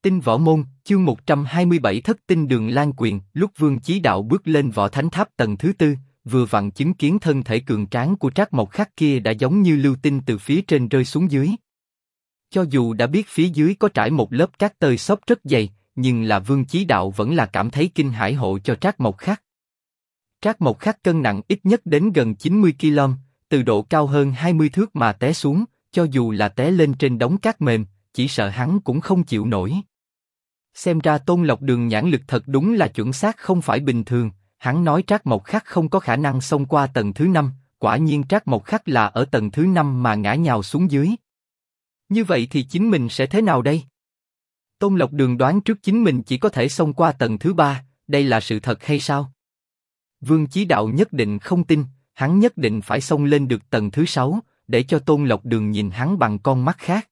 Tinh Võ Môn, chương 127 Thất Tinh Đường Lan Quyền. Lúc Vương Chí Đạo bước lên võ thánh tháp tầng thứ tư, vừa vặn chứng kiến thân thể cường tráng của Trác Mộc Khắc kia đã giống như lưu tinh từ phía trên rơi xuống dưới. Cho dù đã biết phía dưới có trải một lớp cát tơi xốp rất dày, nhưng là Vương Chí Đạo vẫn là cảm thấy kinh hãi hộ cho Trác Mộc Khắc. Trác Mộc Khắc cân nặng ít nhất đến gần 90 kg, từ độ cao hơn 20 thước mà té xuống, cho dù là té lên trên đống cát mềm, chỉ sợ hắn cũng không chịu nổi. Xem ra Tôn Lộc Đường nhãn lực thật đúng là chuẩn xác không phải bình thường. Hắn nói Trác Mộc Khắc không có khả năng xông qua tầng thứ 5, quả nhiên Trác Mộc Khắc là ở tầng thứ 5 mà ngã nhào xuống dưới. Như vậy thì chính mình sẽ thế nào đây? Tôn Lộc Đường đoán trước chính mình chỉ có thể xông qua tầng thứ 3, đây là sự thật hay sao? Vương Chí Đạo nhất định không tin, hắn nhất định phải xông lên được tầng thứ 6, để cho Tôn Lộc Đường nhìn hắn bằng con mắt khác.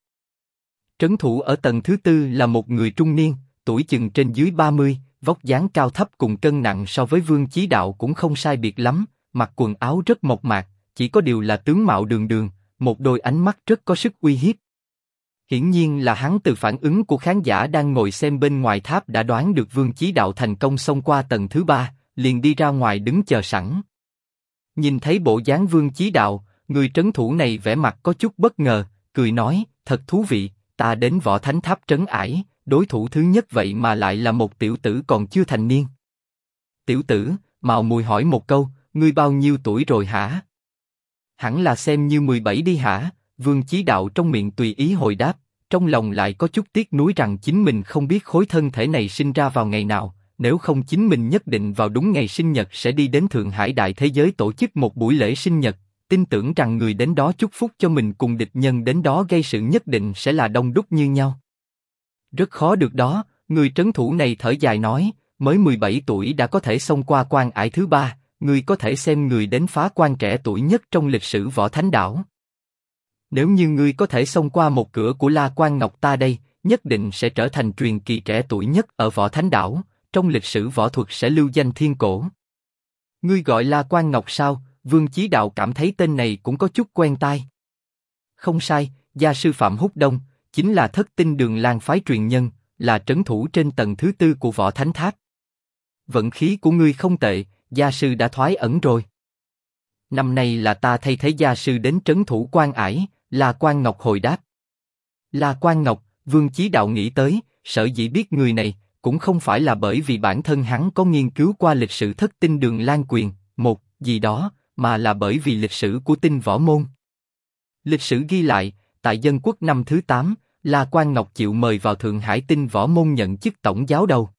Trấn thủ ở tầng thứ 4 là một người trung niên, tuổi chừng trên dưới 30, vóc dáng cao thấp cùng cân nặng so với Vương Chí Đạo cũng không sai biệt lắm, mặc quần áo rất mộc mạc, chỉ có điều là tướng mạo đường đường, một đôi ánh mắt rất có sức uy hiếp. Hiển nhiên là hắn từ phản ứng của khán giả đang ngồi xem bên ngoài tháp đã đoán được Vương Chí Đạo thành công xông qua tầng thứ 3, liền đi ra ngoài đứng chờ sẵn. Nhìn thấy bộ dáng Vương Chí Đạo, người trấn thủ này vẻ mặt có chút bất ngờ, cười nói, thật thú vị, ta đến võ thánh tháp trấn ải, đối thủ thứ nhất vậy mà lại là một tiểu tử còn chưa thành niên. Tiểu tử, mạo muội hỏi một câu, ngươi bao nhiêu tuổi rồi hả? Hẳn là xem như 17 đi hả? Vương Chí Đạo trong miệng tùy ý hồi đáp, trong lòng lại có chút tiếc nuối rằng chính mình không biết khối thân thể này sinh ra vào ngày nào, nếu không chính mình nhất định vào đúng ngày sinh nhật sẽ đi đến Thượng Hải Đại Thế Giới tổ chức một buổi lễ sinh nhật, tin tưởng rằng người đến đó chúc phúc cho mình cùng địch nhân đến đó gây sự nhất định sẽ là đông đúc như nhau. Rất khó được đó, người trấn thủ này thở dài nói, mới 17 tuổi đã có thể xông qua quan ải thứ 3, ngươi có thể xem người đến phá quan trẻ tuổi nhất trong lịch sử võ thánh đảo. Nếu như ngươi có thể xông qua một cửa của La Quan Ngọc ta đây, nhất định sẽ trở thành truyền kỳ trẻ tuổi nhất ở võ thánh đảo, trong lịch sử võ thuật sẽ lưu danh thiên cổ. Ngươi gọi La Quan Ngọc sao? Vương Chí Đạo cảm thấy tên này cũng có chút quen tai. Không sai, gia sư Phạm Húc Đông, chính là Thất Tinh Đường Lan phái truyền nhân, là trấn thủ trên tầng thứ 4 của võ thánh tháp. Vận khí của ngươi không tệ, gia sư đã thoái ẩn rồi. Năm nay là ta thay thế gia sư đến trấn thủ quan ải, La Quan Ngọc hồi đáp. La Quan Ngọc, Vương Chí Đạo nghĩ tới, sở dĩ biết người này, cũng không phải là bởi vì bản thân hắn có nghiên cứu qua lịch sử Thất Tinh Đường Lan Quyền, một gì đó, mà là bởi vì lịch sử của Tinh Võ Môn. Lịch sử ghi lại, tại Dân Quốc năm thứ 8, La Quan Ngọc chịu mời vào Thượng Hải Tinh Võ Môn nhận chức tổng giáo đầu.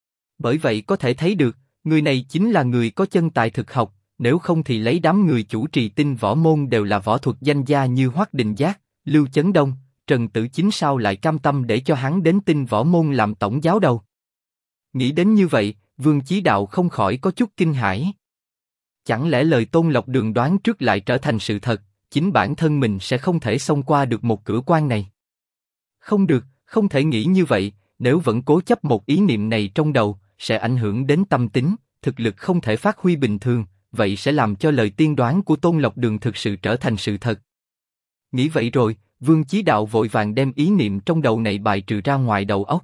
Bởi vậy có thể thấy được, người này chính là người có chân tài thực học, nếu không thì lấy đám người chủ trì Tinh Võ Môn đều là võ thuật danh gia như Hoắc Đình Giác, Lưu Chấn Đông, Trần Tử Chính sao lại cam tâm để cho hắn đến Tinh Võ Môn làm tổng giáo đầu. Nghĩ đến như vậy, Vương Chí Đạo không khỏi có chút kinh hãi. Chẳng lẽ lời Tôn Lộc Đường đoán trước lại trở thành sự thật, chính bản thân mình sẽ không thể xông qua được một cửa quan này? Không được, không thể nghĩ như vậy, nếu vẫn cố chấp một ý niệm này trong đầu, sẽ ảnh hưởng đến tâm tính, thực lực không thể phát huy bình thường, vậy sẽ làm cho lời tiên đoán của Tôn Lộc Đường thực sự trở thành sự thật. Nghĩ vậy rồi, Vương Chí Đạo vội vàng đem ý niệm trong đầu này bài trừ ra ngoài đầu óc.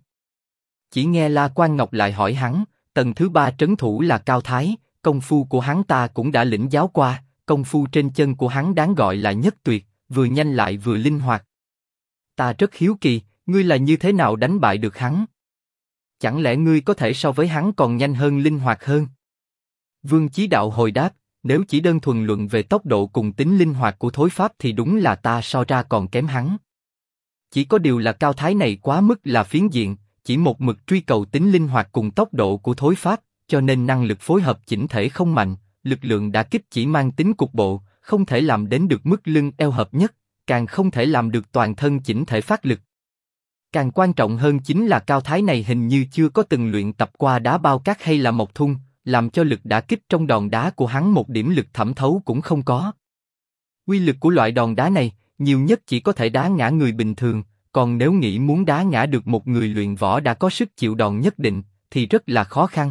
Chỉ nghe La Quan Ngọc lại hỏi hắn, tầng thứ 3 trấn thủ là Cao Thái, công phu của hắn ta cũng đã lĩnh giáo qua, công phu trên chân của hắn đáng gọi là nhất tuyệt, vừa nhanh lại vừa linh hoạt. Ta rất hiếu kỳ, ngươi là như thế nào đánh bại được hắn? Chẳng lẽ ngươi có thể so với hắn còn nhanh hơn linh hoạt hơn? Vương Chí Đạo hồi đáp, nếu chỉ đơn thuần luận về tốc độ cùng tính linh hoạt của thối pháp thì đúng là ta so ra còn kém hắn. Chỉ có điều là Cao Thái này quá mức là phiến diện, chỉ một mực truy cầu tính linh hoạt cùng tốc độ của thối pháp, cho nên năng lực phối hợp chỉnh thể không mạnh, lực lượng đả kích chỉ mang tính cục bộ, không thể làm đến được mức lưng eo hợp nhất, càng không thể làm được toàn thân chỉnh thể phát lực. Càng quan trọng hơn chính là Cao Thái này hình như chưa có từng luyện tập qua đá bao cát hay là mộc thung, làm cho lực đả kích trong đòn đá của hắn một điểm lực thẩm thấu cũng không có. Quy lực của loại đòn đá này, nhiều nhất chỉ có thể đá ngã người bình thường, còn nếu nghĩ muốn đá ngã được một người luyện võ đã có sức chịu đòn nhất định, thì rất là khó khăn.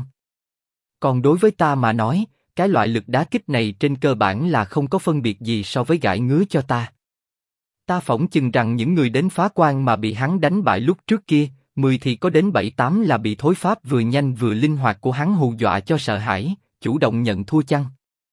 Còn đối với ta mà nói, cái loại lực đá kích này trên cơ bản là không có phân biệt gì so với gãi ngứa cho ta. Ta phỏng chừng rằng những người đến phá quan mà bị hắn đánh bại lúc trước kia, 10 thì có đến 7-8 là bị thối pháp vừa nhanh vừa linh hoạt của hắn hù dọa cho sợ hãi, chủ động nhận thua chăng?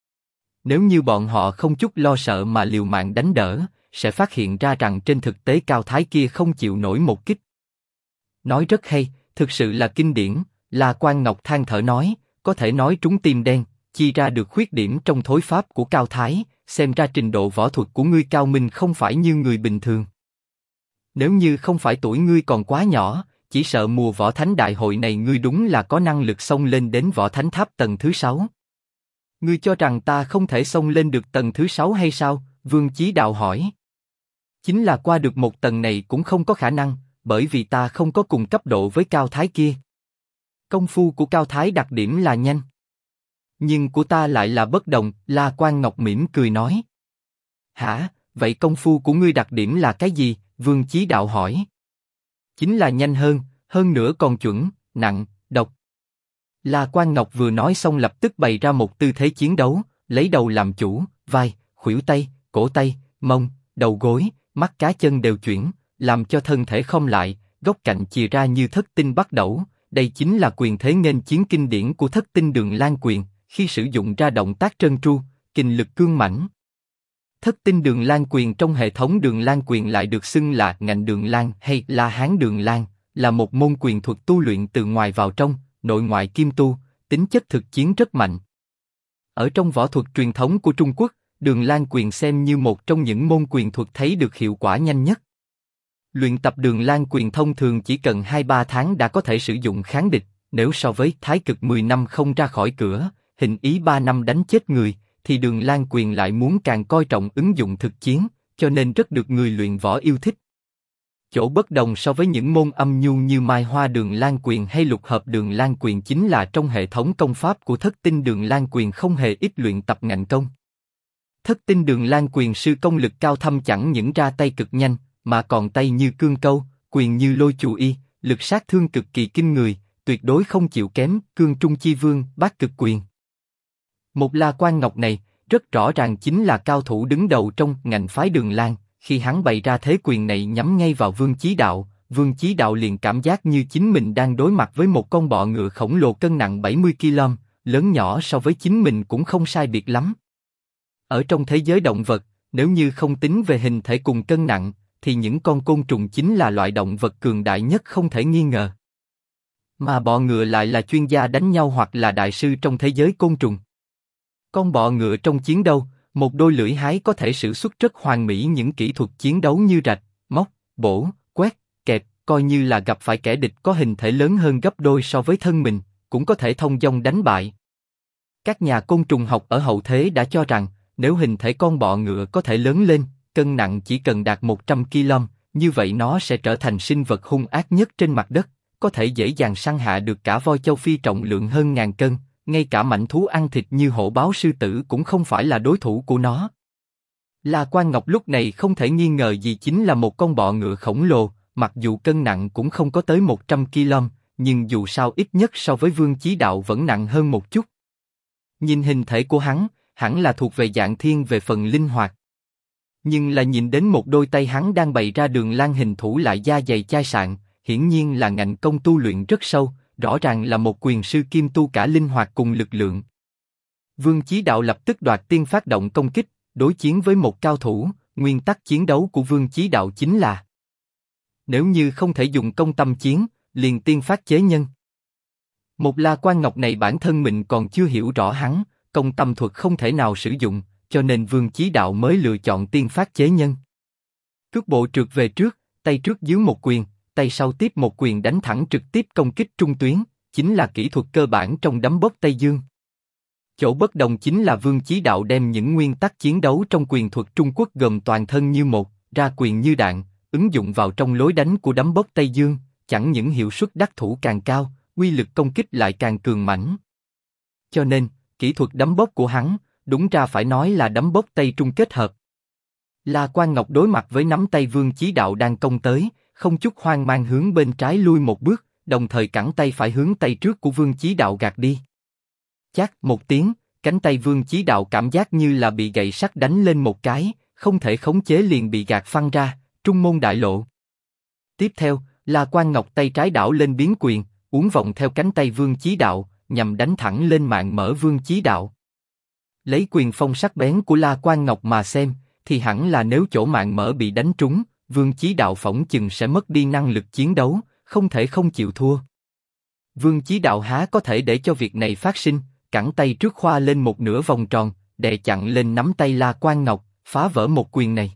Nếu như bọn họ không chút lo sợ mà liều mạng đánh đỡ, sẽ phát hiện ra rằng trên thực tế Cao Thái kia không chịu nổi một kích. Nói rất hay, thực sự là kinh điển, La Quang Ngọc than thở nói, có thể nói trúng tim đen, chi ra được khuyết điểm trong thối pháp của Cao Thái, xem ra trình độ võ thuật của ngươi cao minh không phải như người bình thường. Nếu như không phải tuổi ngươi còn quá nhỏ, chỉ sợ mùa võ thánh đại hội này ngươi đúng là có năng lực xông lên đến võ thánh tháp tầng thứ 6. Ngươi cho rằng ta không thể xông lên được tầng thứ 6 hay sao? Vương Chí Đạo hỏi. Chính là qua được một tầng này cũng không có khả năng, bởi vì ta không có cùng cấp độ với Cao Thái kia. Công phu của Cao Thái đặc điểm là nhanh. Nhưng của ta lại là bất đồng, La Quang Ngọc mỉm cười nói. Hả, vậy công phu của ngươi đặc điểm là cái gì? Vương Chí Đạo hỏi. Chính là nhanh hơn nữa còn chuẩn, nặng, độc. La Quang Ngọc vừa nói xong lập tức bày ra một tư thế chiến đấu, lấy đầu làm chủ, vai, khuỷu tay, cổ tay, mông, đầu gối, mắt cá chân đều chuyển, làm cho thân thể khom lại, góc cạnh chìa ra như thất tinh bắt đẩu. Đây chính là quyền thế nghênh chiến kinh điển của thất tinh Đường Lan quyền, khi sử dụng ra động tác trơn tru, kình lực cương mãnh. Thất tinh Đường Lan quyền trong hệ thống Đường Lan quyền lại được xưng là ngạnh Đường Lan hay La Hán Đường Lan, là một môn quyền thuật tu luyện từ ngoài vào trong, nội ngoại kim tu, tính chất thực chiến rất mạnh. Ở trong võ thuật truyền thống của Trung Quốc, Đường Lan quyền xem như một trong những môn quyền thuật thấy được hiệu quả nhanh nhất. Luyện tập Đường Lan quyền thông thường chỉ cần 2-3 tháng đã có thể sử dụng kháng địch, nếu so với Thái Cực 10 năm không ra khỏi cửa, Hình Ý 3 năm đánh chết người, thì Đường Lan quyền lại muốn càng coi trọng ứng dụng thực chiến, cho nên rất được người luyện võ yêu thích. Chỗ bất đồng so với những môn âm nhu như Mai Hoa Đường Lan quyền hay Lục Hợp Đường Lan quyền chính là trong hệ thống công pháp của Thất tinh Đường Lan quyền không hề ít luyện tập ngạnh công. Thất tinh Đường Lan quyền sư công lực cao thâm chẳng những ra tay cực nhanh, mà còn tay như cương câu, quyền như lôi chù y, lực sát thương cực kỳ kinh người, tuyệt đối không chịu kém Cương Trung Chi Vương Bát Cực quyền. Một La Quang Ngọc này, rất rõ ràng chính là cao thủ đứng đầu trong ngành phái Đường Lan. Khi hắn bày ra thế quyền này nhắm ngay vào Vương Chí Đạo liền cảm giác như chính mình đang đối mặt với một con bọ ngựa khổng lồ cân nặng 70 kg, lớn nhỏ so với chính mình cũng không sai biệt lắm. Ở trong thế giới động vật, nếu như không tính về hình thể cùng cân nặng, thì những con côn trùng chính là loại động vật cường đại nhất không thể nghi ngờ. Mà bọ ngựa lại là chuyên gia đánh nhau hoặc là đại sư trong thế giới côn trùng. Con bọ ngựa trong chiến đấu, một đôi lưỡi hái có thể sử xuất rất hoàn mỹ những kỹ thuật chiến đấu như rạch, móc, bổ, quét, kẹp, coi như là gặp phải kẻ địch có hình thể lớn hơn gấp đôi so với thân mình, cũng có thể thông dong đánh bại. Các nhà côn trùng học ở hậu thế đã cho rằng, nếu hình thể con bọ ngựa có thể lớn lên, cân nặng chỉ cần đạt 100 kg, như vậy nó sẽ trở thành sinh vật hung ác nhất trên mặt đất, có thể dễ dàng săn hạ được cả voi châu Phi trọng lượng hơn 1000 cân. Ngay cả mãnh thú ăn thịt như hổ báo sư tử cũng không phải là đối thủ của nó. La Quang Ngọc lúc này không thể nghi ngờ gì chính là một con bọ ngựa khổng lồ, mặc dù cân nặng cũng không có tới 100 kg, nhưng dù sao ít nhất so với Vương Chí Đạo vẫn nặng hơn một chút. Nhìn hình thể của hắn, hẳn là thuộc về dạng thiên về phần linh hoạt. Nhưng là nhìn đến một đôi tay hắn đang bày ra Đường Lan hình thủ lại da dày chai sạn, hiển nhiên là ngạnh công tu luyện rất sâu. Rõ ràng là một quyền sư kim tu cả linh hoạt cùng lực lượng. Vương Chí Đạo lập tức đoạt tiên phát động công kích, đối chiến với một cao thủ. Nguyên tắc chiến đấu của Vương Chí Đạo chính là nếu như không thể dùng công tâm chiến, liền tiên phát chế nhân. Một La Quang Ngọc này bản thân mình còn chưa hiểu rõ hắn, công tâm thuật không thể nào sử dụng, cho nên Vương Chí Đạo mới lựa chọn tiên phát chế nhân. Cước bộ trượt về trước, tay trước dưới một quyền, tay sau tiếp một quyền đánh thẳng trực tiếp công kích trung tuyến, chính là kỹ thuật cơ bản trong đấm bốc Tây Dương. Chỗ bất đồng chính là Vương Chí Đạo đem những nguyên tắc chiến đấu trong quyền thuật Trung Quốc gồm toàn thân như một, ra quyền như đạn, ứng dụng vào trong lối đánh của đấm bốc Tây Dương, chẳng những hiệu suất đắc thủ càng cao, uy lực công kích lại càng cường mãnh. Cho nên, kỹ thuật đấm bốc của hắn, đúng ra phải nói là đấm bốc Tây Trung kết hợp. La Quang Ngọc đối mặt với nắm tay Vương Chí Đạo đang công tới, không chút hoang mang hướng bên trái lui một bước, đồng thời cẳng tay phải hướng tay trước của Vương Chí Đạo gạt đi. Chát một tiếng, cánh tay Vương Chí Đạo cảm giác như là bị gậy sắt đánh lên một cái, không thể khống chế liền bị gạt phăng ra, trung môn đại lộ. Tiếp theo, La Quang Ngọc tay trái đảo lên biến quyền, uốn vòng theo cánh tay Vương Chí Đạo, nhằm đánh thẳng lên mạng mở Vương Chí Đạo. Lấy quyền phong sắc bén của La Quang Ngọc mà xem, thì hẳn là nếu chỗ mạng mở bị đánh trúng, Vương Chí Đạo phỏng chừng sẽ mất đi năng lực chiến đấu, không thể không chịu thua. Vương Chí Đạo há có thể để cho việc này phát sinh, cẳng tay trước khoa lên một nửa vòng tròn, đè chặn lên nắm tay La Quang Ngọc, phá vỡ một quyền này.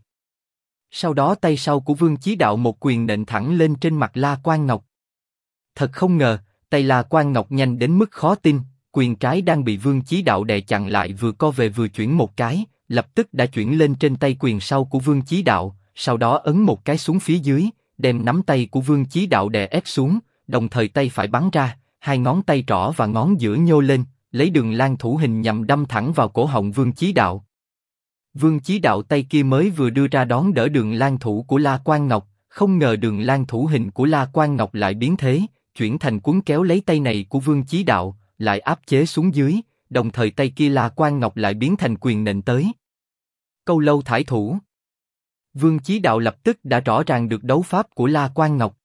Sau đó tay sau của Vương Chí Đạo một quyền nện thẳng lên trên mặt La Quang Ngọc. Thật không ngờ, tay La Quang Ngọc nhanh đến mức khó tin, quyền trái đang bị Vương Chí Đạo đè chặn lại vừa co về vừa chuyển một cái, lập tức đã chuyển lên trên tay quyền sau của Vương Chí Đạo, sau đó ấn một cái xuống phía dưới, đem nắm tay của Vương Chí Đạo đè ép xuống, đồng thời tay phải bắn ra, hai ngón tay trỏ và ngón giữa nhô lên, lấy Đường Lan thủ hình nhằm đâm thẳng vào cổ họng Vương Chí Đạo. Vương Chí Đạo tay kia mới vừa đưa ra đón đỡ Đường Lan thủ của La Quang Ngọc, không ngờ Đường Lan thủ hình của La Quang Ngọc lại biến thế, chuyển thành cuốn kéo lấy tay này của Vương Chí Đạo, lại áp chế xuống dưới, đồng thời tay kia La Quang Ngọc lại biến thành quyền nện tới. Câu lâu thải thủ. Vương Chí Đạo lập tức đã rõ ràng được đấu pháp của La Quang Ngọc.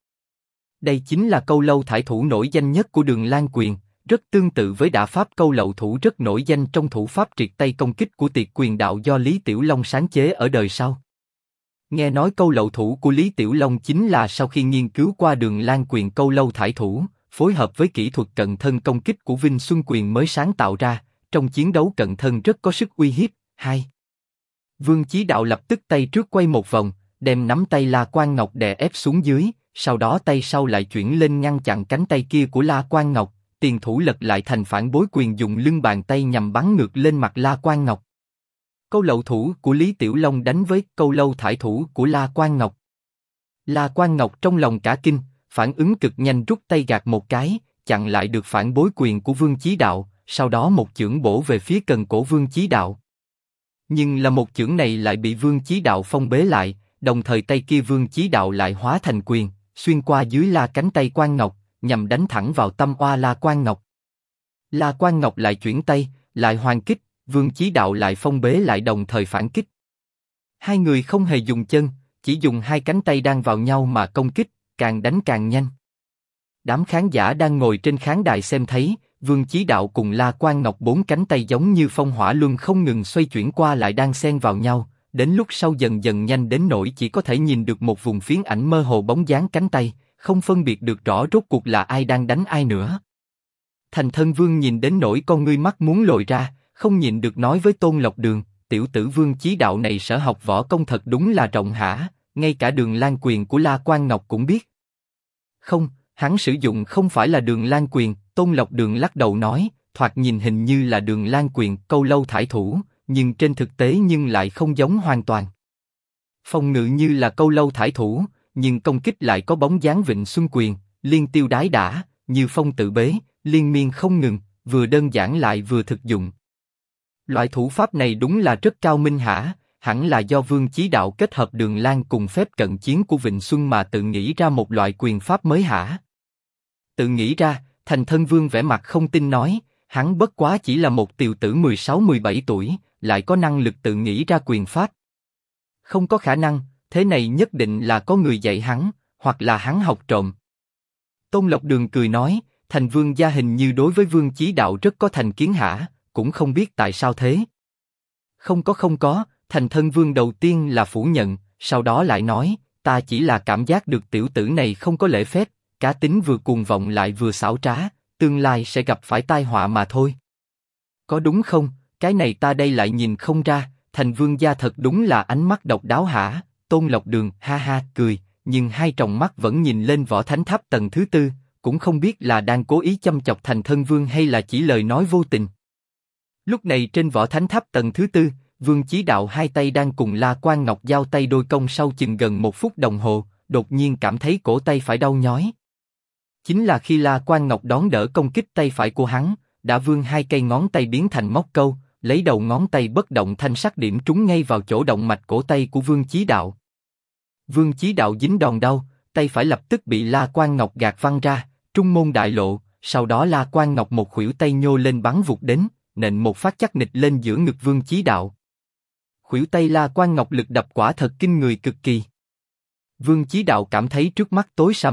Đây chính là câu lâu thải thủ nổi danh nhất của Đường Lan quyền, rất tương tự với đả pháp câu lậu thủ rất nổi danh trong thủ pháp triệt tay công kích của Tiệt Quyền Đạo do Lý Tiểu Long sáng chế ở đời sau. Nghe nói câu lậu thủ của Lý Tiểu Long chính là sau khi nghiên cứu qua Đường Lan quyền câu lâu thải thủ, phối hợp với kỹ thuật cận thân công kích của Vinh Xuân Quyền mới sáng tạo ra, trong chiến đấu cận thân rất có sức uy hiếp. Hai. Vương Chí Đạo lập tức tay trước quay một vòng, đem nắm tay La Quang Ngọc đè ép xuống dưới, sau đó tay sau lại chuyển lên ngăn chặn cánh tay kia của La Quang Ngọc, tiền thủ lật lại thành phản bối quyền dùng lưng bàn tay nhằm bắn ngược lên mặt La Quang Ngọc. Câu lậu thủ của Lý Tiểu Long đánh với câu lâu thải thủ của La Quang Ngọc. La Quang Ngọc trong lòng cả kinh, phản ứng cực nhanh rút tay gạt một cái, chặn lại được phản bối quyền của Vương Chí Đạo, sau đó một chưởng bổ về phía cần cổ Vương Chí Đạo. Nhưng là một chưởng này lại bị Vương Chí Đạo phong bế lại, đồng thời tay kia Vương Chí Đạo lại hóa thành quyền, xuyên qua dưới la cánh tay Quang Ngọc, nhằm đánh thẳng vào tâm oa La Quang Ngọc. La Quang Ngọc lại chuyển tay, lại hoàn kích, Vương Chí Đạo lại phong bế lại đồng thời phản kích. Hai người không hề dùng chân, chỉ dùng hai cánh tay đang vào nhau mà công kích, càng đánh càng nhanh. Đám khán giả đang ngồi trên khán đài xem thấy, Vương Chí Đạo cùng La Quang Ngọc bốn cánh tay giống như phong hỏa luân không ngừng xoay chuyển qua lại đang xen vào nhau, đến lúc sau dần dần nhanh đến nỗi chỉ có thể nhìn được một vùng phiến ảnh mơ hồ bóng dáng cánh tay, không phân biệt được rõ rốt cuộc là ai đang đánh ai nữa. Thành Thân Vương nhìn đến nỗi con ngươi mắt muốn lồi ra, không nhịn được nói với Tôn Lộc Đường, tiểu tử Vương Chí Đạo này sở học võ công thật đúng là rộng hả, ngay cả Đường Lan quyền của La Quang Ngọc cũng biết. Không, hắn sử dụng không phải là Đường Lan quyền, Tôn Lộc Đường lắc đầu nói, thoạt nhìn hình như là Đường Lan quyền câu lâu thải thủ, nhưng trên thực tế nhưng lại không giống hoàn toàn. Phòng ngự như là câu lâu thải thủ, nhưng công kích lại có bóng dáng Vịnh Xuân quyền, liên tiêu đái đả, như phong tự bế, liên miên không ngừng, vừa đơn giản lại vừa thực dụng. Loại thủ pháp này đúng là rất cao minh hả, hẳn là do Vương Chí Đạo kết hợp Đường Lan cùng phép cận chiến của Vịnh Xuân mà tự nghĩ ra một loại quyền pháp mới hả? Tự nghĩ ra, Thành Thân Vương vẻ mặt không tin nói, hắn bất quá chỉ là một tiểu tử 16-17 tuổi, lại có năng lực tự nghĩ ra quyền pháp. Không có khả năng, thế này nhất định là có người dạy hắn, hoặc là hắn học trộm. Tôn Lộc Đường cười nói, Thành Vương gia hình như đối với Vương Chí Đạo rất có thành kiến hả, cũng không biết tại sao thế. Không có, Thành Thân Vương đầu tiên là phủ nhận, sau đó lại nói, ta chỉ là cảm giác được tiểu tử này không có lễ phép, cá tính vừa cuồng vọng lại vừa xảo trá, tương lai sẽ gặp phải tai họa mà thôi. Có đúng không, cái này ta đây lại nhìn không ra, Thành Vương gia thật đúng là ánh mắt độc đáo hả, Tôn Lộc Đường ha ha cười, nhưng hai tròng mắt vẫn nhìn lên Võ Thánh Tháp tầng thứ tư, cũng không biết là đang cố ý châm chọc Thành Thân Vương hay là chỉ lời nói vô tình. Lúc này trên Võ Thánh Tháp tầng thứ tư, Vương Chí Đạo hai tay đang cùng La Quang Ngọc giao tay đôi công sau chừng gần 1 phút đồng hồ, đột nhiên cảm thấy cổ tay phải đau nhói. Chính là khi La Quang Ngọc đón đỡ công kích tay phải của hắn, đã vươn hai cây ngón tay biến thành móc câu, lấy đầu ngón tay bất động thanh sắc điểm trúng ngay vào chỗ động mạch cổ tay của Vương Chí Đạo. Vương Chí Đạo dính đòn đau, tay phải lập tức bị La Quang Ngọc gạt văng ra, trung môn đại lộ, sau đó La Quang Ngọc một khuỷu tay nhô lên bắn vụt đến, nện một phát chắc nịch lên giữa ngực Vương Chí Đạo. Khuỷu tay La Quang Ngọc lực đập quả thật kinh người cực kỳ. Vương Chí Đạo cảm thấy trước mắt tối sầm,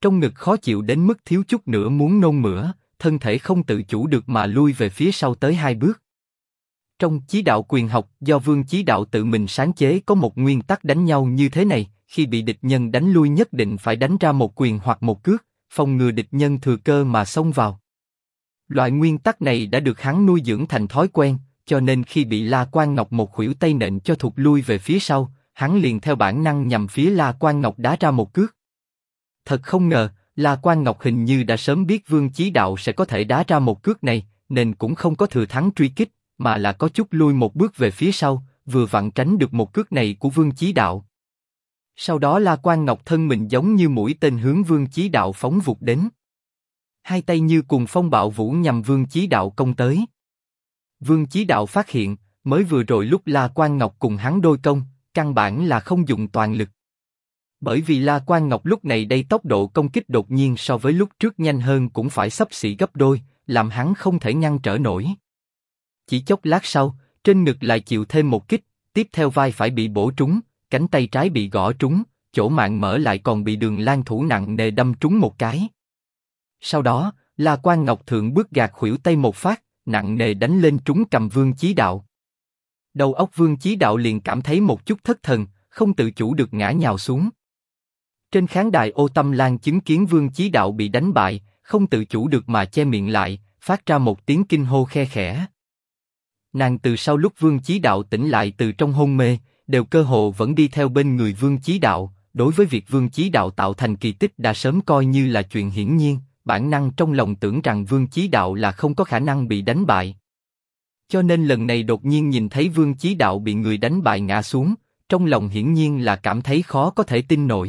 Trong ngực khó chịu đến mức thiếu chút nữa muốn nôn mửa, thân thể không tự chủ được mà lui về phía sau tới 2 bước. Trong Chí Đạo quyền học do Vương Chí Đạo tự mình sáng chế có một nguyên tắc đánh nhau như thế này, khi bị địch nhân đánh lui nhất định phải đánh ra một quyền hoặc một cước, phòng ngừa địch nhân thừa cơ mà xông vào. Loại nguyên tắc này đã được hắn nuôi dưỡng thành thói quen, cho nên khi bị La Quang Ngọc một khuỷu tay nện cho thụt lui về phía sau, hắn liền theo bản năng nhằm phía La Quang Ngọc đá ra một cước. Thật không ngờ, La Quang Ngọc hình như đã sớm biết Vương Chí Đạo sẽ có thể đá ra một cước này, nên cũng không có thừa thắng truy kích, mà là có chút lui một bước về phía sau, vừa vặn tránh được một cước này của Vương Chí Đạo. Sau đó La Quang Ngọc thân mình giống như mũi tên hướng Vương Chí Đạo phóng vụt đến. Hai tay như cùng phong bạo vũ nhằm Vương Chí Đạo công tới. Vương Chí Đạo phát hiện, mới vừa rồi lúc La Quang Ngọc cùng hắn đôi công, căn bản là không dùng toàn lực. Bởi vì La Quang Ngọc lúc này đây tốc độ công kích đột nhiên so với lúc trước nhanh hơn cũng phải xấp xỉ gấp đôi, làm hắn không thể ngăn trở nổi. Chỉ chốc lát sau, trên ngực lại chịu thêm một kích, tiếp theo vai phải bị bổ trúng, cánh tay trái bị gõ trúng, chỗ mạng mở lại còn bị Đường Lan thủ nặng nề đâm trúng một cái. Sau đó, La Quang Ngọc thượng bước gạt khuỷu tay một phát, nặng nề đánh lên trúng cầm Vương Chí Đạo. Đầu óc Vương Chí Đạo liền cảm thấy một chút thất thần, không tự chủ được ngã nhào xuống. Trên khán đài Ô Tâm Lan chứng kiến Vương Chí Đạo bị đánh bại, không tự chủ được mà che miệng lại, phát ra một tiếng kinh hô khe khẽ. Nàng từ sau lúc Vương Chí Đạo tỉnh lại từ trong hôn mê, đều cơ hồ vẫn đi theo bên người Vương Chí Đạo. Đối với việc Vương Chí Đạo tạo thành kỳ tích đã sớm coi như là chuyện hiển nhiên, bản năng trong lòng tưởng rằng Vương Chí Đạo là không có khả năng bị đánh bại. Cho nên lần này đột nhiên nhìn thấy Vương Chí Đạo bị người đánh bại ngã xuống, trong lòng hiển nhiên là cảm thấy khó có thể tin nổi.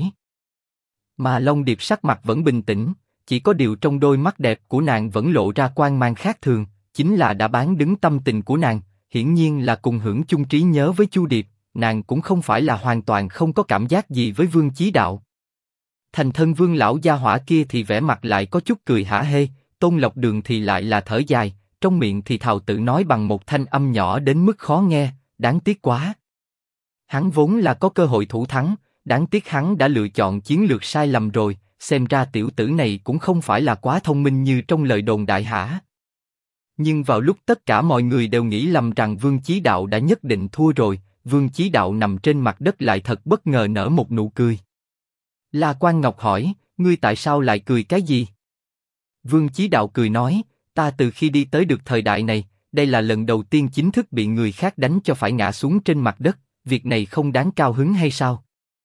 Mà Long Điệp sắc mặt vẫn bình tĩnh, chỉ có điều trong đôi mắt đẹp của nàng vẫn lộ ra quang mang khác thường, chính là đã bán đứng tâm tình của nàng, hiển nhiên là cùng hưởng chung trí nhớ với Chu Điệp, nàng cũng không phải là hoàn toàn không có cảm giác gì với Vương Chí Đạo. Thành thân Vương lão gia hỏa kia thì vẻ mặt lại có chút cười hả hê, Tôn Lộc Đường thì lại là thở dài, trong miệng thì thào tự nói bằng một thanh âm nhỏ đến mức khó nghe, đáng tiếc quá. Hắn vốn là có cơ hội thủ thắng, đáng tiếc hắn đã lựa chọn chiến lược sai lầm rồi, xem ra tiểu tử này cũng không phải là quá thông minh như trong lời đồn đại hả. Nhưng vào lúc tất cả mọi người đều nghĩ lầm rằng Vương Chí Đạo đã nhất định thua rồi, Vương Chí Đạo nằm trên mặt đất lại thật bất ngờ nở một nụ cười. La Quang Ngọc hỏi, ngươi tại sao lại cười cái gì? Vương Chí Đạo cười nói, ta từ khi đi tới được thời đại này, đây là lần đầu tiên chính thức bị người khác đánh cho phải ngã xuống trên mặt đất, việc này không đáng cao hứng hay sao?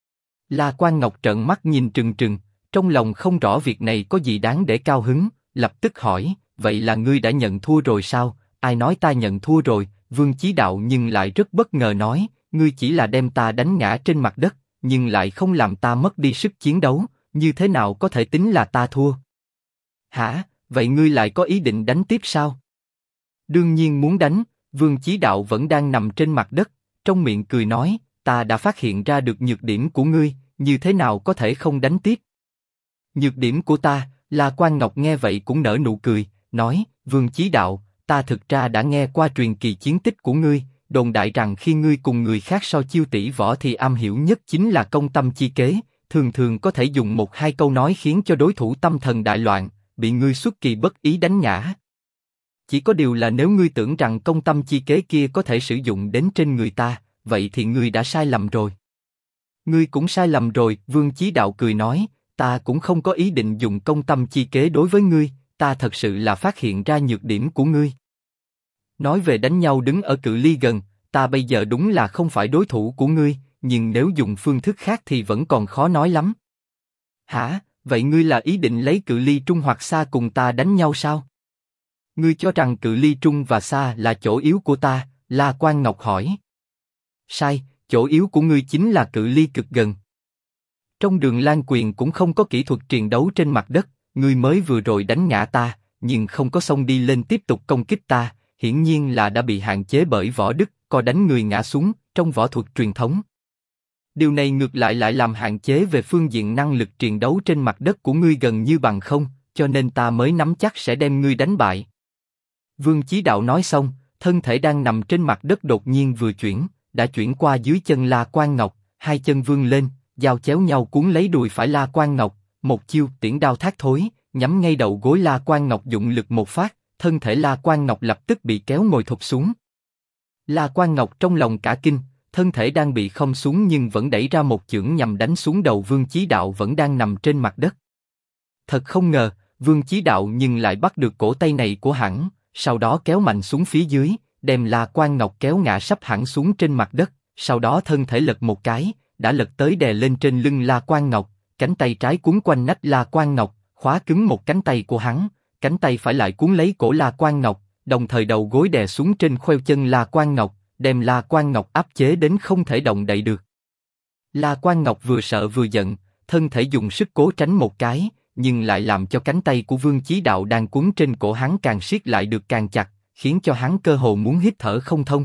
La Quang Ngọc trợn mắt nhìn trừng trừng, trong lòng không rõ việc này có gì đáng để cao hứng, lập tức hỏi, vậy là ngươi đã nhận thua rồi sao? Ai nói ta nhận thua rồi? Vương Chí Đạo nhưng lại rất bất ngờ nói, ngươi chỉ là đem ta đánh ngã trên mặt đất, nhưng lại không làm ta mất đi sức chiến đấu, như thế nào có thể tính là ta thua? Hả? Vậy ngươi lại có ý định đánh tiếp sao? Đương nhiên muốn đánh. Vương Chí Đạo vẫn đang nằm trên mặt đất, trong miệng cười nói, ta đã phát hiện ra được nhược điểm của ngươi, như thế nào có thể không đánh tiếp? Nhược điểm của ta? La Quang Ngọc nghe vậy cũng nở nụ cười, nói, Vương Chí Đạo, ta thực ra đã nghe qua truyền kỳ chiến tích của ngươi, đồn đại rằng khi ngươi cùng người khác so chiêu tỷ võ thì am hiểu nhất chính là công tâm chi kế, thường thường có thể dùng một hai câu nói khiến cho đối thủ tâm thần đại loạn, bị ngươi xuất kỳ bất ý đánh ngã. Chỉ có điều là nếu ngươi tưởng rằng công tâm chi kế kia có thể sử dụng đến trên người ta, vậy thì ngươi đã sai lầm rồi. Ngươi cũng sai lầm rồi. Vương Chí Đạo cười nói, ta cũng không có ý định dùng công tâm chi kế đối với ngươi, ta thật sự là phát hiện ra nhược điểm của ngươi. Nói về đánh nhau đứng ở cự ly gần, ta bây giờ đúng là không phải đối thủ của ngươi, nhưng nếu dùng phương thức khác thì vẫn còn khó nói lắm. Hả? Vậy ngươi là ý định lấy cự ly trung hoặc xa cùng ta đánh nhau sao? Ngươi cho rằng cự ly trung và xa là chỗ yếu của ta? La Quang Ngọc hỏi. Sai, chỗ yếu của ngươi chính là cự ly cực gần. Trong Đường Lan Quyền cũng không có kỹ thuật triền đấu trên mặt đất, ngươi mới vừa rồi đánh ngã ta, nhưng không có xông đi lên tiếp tục công kích ta, hiển nhiên là đã bị hạn chế bởi võ đức, co đánh người ngã xuống, trong võ thuật truyền thống. Điều này ngược lại lại làm hạn chế về phương diện năng lực triền đấu trên mặt đất của ngươi gần như bằng không, cho nên ta mới nắm chắc sẽ đem ngươi đánh bại. Vương Chí Đạo nói xong, thân thể đang nằm trên mặt đất đột nhiên vừa chuyển, đã chuyển qua dưới chân La Quang Ngọc, hai chân vươn lên, giao chéo nhau cuốn lấy đùi phải La Quang Ngọc, một chiêu tiễn đao thác thối, nhắm ngay đầu gối La Quang Ngọc dụng lực một phát, thân thể La Quang Ngọc lập tức bị kéo ngồi thụp xuống. La Quang Ngọc trong lòng cả kinh, thân thể đang bị khom xuống nhưng vẫn đẩy ra một chưởng nhằm đánh xuống đầu Vương Chí Đạo vẫn đang nằm trên mặt đất. Thật không ngờ, Vương Chí Đạo nhưng lại bắt được cổ tay này của hắn, sau đó kéo mạnh xuống phía dưới, đem La Quang Ngọc kéo ngã sấp hẳn xuống trên mặt đất, sau đó thân thể lật một cái, đã lật tới đè lên trên lưng La Quang Ngọc, cánh tay trái cuốn quanh nách La Quang Ngọc, khóa cứng một cánh tay của hắn, cánh tay phải lại cuốn lấy cổ La Quang Ngọc, đồng thời đầu gối đè xuống trên khoeo chân La Quang Ngọc, đem La Quang Ngọc áp chế đến không thể động đậy được. La Quang Ngọc vừa sợ vừa giận, thân thể dùng sức cố tránh một cái, nhưng lại làm cho cánh tay của Vương Chí Đạo đang cuốn trên cổ hắn càng siết lại được càng chặt, khiến cho hắn cơ hồ muốn hít thở không thông.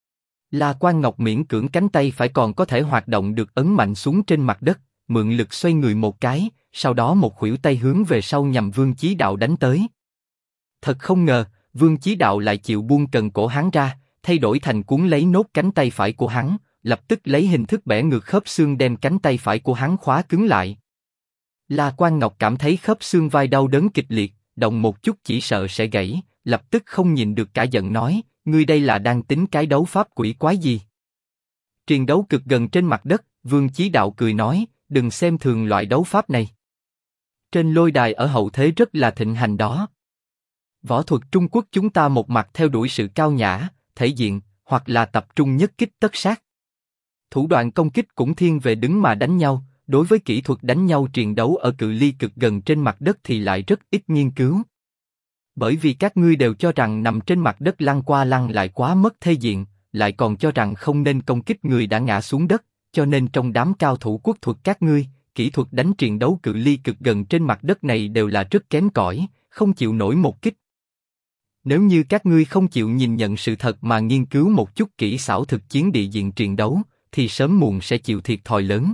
La Quang Ngọc miễn cưỡng cánh tay phải còn có thể hoạt động được ấn mạnh xuống trên mặt đất, mượn lực xoay người một cái, sau đó một khuỷu tay hướng về sau nhằm Vương Chí Đạo đánh tới. Thật không ngờ, Vương Chí Đạo lại chịu buông cần cổ hắn ra, thay đổi thành cuốn lấy nốt cánh tay phải của hắn, lập tức lấy hình thức bẻ ngược khớp xương đem cánh tay phải của hắn khóa cứng lại. La Quang Ngọc cảm thấy khớp xương vai đau đớn kịch liệt, động một chút chỉ sợ sẽ gãy, lập tức không nhìn được cả giận nói, ngươi đây là đang tính cái đấu pháp quỷ quái gì? Triền đấu cực gần trên mặt đất, Vương Chí Đạo cười nói, đừng xem thường loại đấu pháp này. Trên lôi đài ở hậu thế rất là thịnh hành đó. Võ thuật Trung Quốc chúng ta một mặt theo đuổi sự cao nhã, thể diện, hoặc là tập trung nhất kích tất sát. Thủ đoạn công kích cũng thiên về đứng mà đánh nhau, đối với kỹ thuật đánh nhau triền đấu ở cự ly cực gần trên mặt đất thì lại rất ít nghiên cứu. Bởi vì các ngươi đều cho rằng nằm trên mặt đất lăn qua lăn lại quá mất thể diện, lại còn cho rằng không nên công kích người đã ngã xuống đất, cho nên trong đám cao thủ quốc thuật các ngươi, kỹ thuật đánh triền đấu cự ly cực gần trên mặt đất này đều là rất kém cỏi, không chịu nổi một kích. Nếu như các ngươi không chịu nhìn nhận sự thật mà nghiên cứu một chút kỹ xảo thực chiến địa diện triền đấu, thì sớm muộn sẽ chịu thiệt thòi lớn.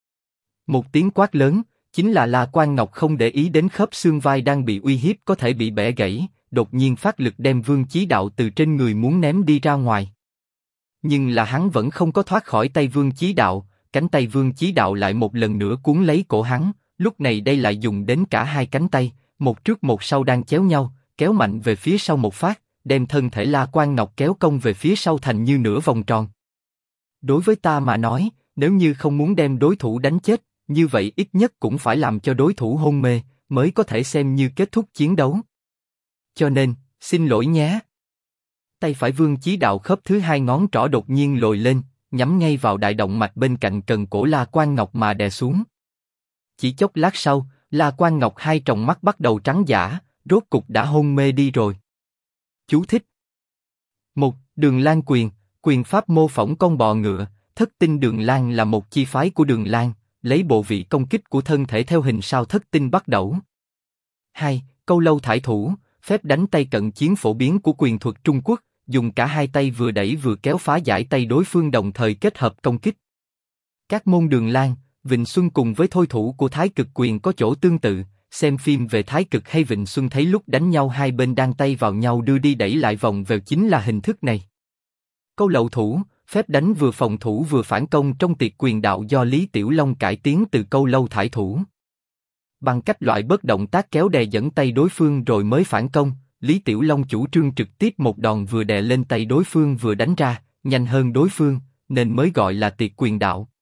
Một tiếng quát lớn, chính là La Quang Ngọc không để ý đến khớp xương vai đang bị uy hiếp có thể bị bẻ gãy, đột nhiên phát lực đem Vương Chí Đạo từ trên người muốn ném đi ra ngoài. Nhưng là hắn vẫn không có thoát khỏi tay Vương Chí Đạo, cánh tay Vương Chí Đạo lại một lần nữa cuốn lấy cổ hắn, lúc này đây lại dùng đến cả hai cánh tay, một trước một sau đang chéo nhau, kéo mạnh về phía sau một phát, đem thân thể La Quang Ngọc kéo cong về phía sau thành như nửa vòng tròn. Đối với ta mà nói, nếu như không muốn đem đối thủ đánh chết, như vậy ít nhất cũng phải làm cho đối thủ hôn mê, mới có thể xem như kết thúc chiến đấu. Cho nên, xin lỗi nhé. Tay phải Vương Chí Đạo khớp thứ hai ngón trỏ đột nhiên lồi lên, nhắm ngay vào đại động mạch bên cạnh cần cổ La Quang Ngọc mà đè xuống. Chỉ chốc lát sau, La Quang Ngọc hai tròng mắt bắt đầu trắng dã, rốt cục đã hôn mê đi rồi. Chú thích: 1. Đường Lan quyền, quyền pháp mô phỏng con bò ngựa, thất tinh Đường Lan là một chi phái của Đường Lan, lấy bộ vị công kích của thân thể theo hình sao thất tinh bắt đầu. 2. Câu lâu thải thủ, phép đánh tay cận chiến phổ biến của quyền thuật Trung Quốc, dùng cả hai tay vừa đẩy vừa kéo phá giải tay đối phương đồng thời kết hợp công kích. Các môn Đường Lan, Vịnh Xuân cùng với thôi thủ của Thái Cực quyền có chỗ tương tự, xem phim về Thái Cực hay Vịnh Xuân thấy lúc đánh nhau hai bên đan tay vào nhau đưa đi đẩy lại vòng vèo chính là hình thức này. Câu lậu thủ, phép đánh vừa phòng thủ vừa phản công trong tiệt quyền đạo do Lý Tiểu Long cải tiến từ câu lâu thải thủ. Bằng cách loại bớt động tác kéo đè dẫn tay đối phương rồi mới phản công, Lý Tiểu Long chủ trương trực tiếp một đòn vừa đè lên tay đối phương vừa đánh ra, nhanh hơn đối phương, nên mới gọi là tiệt quyền đạo.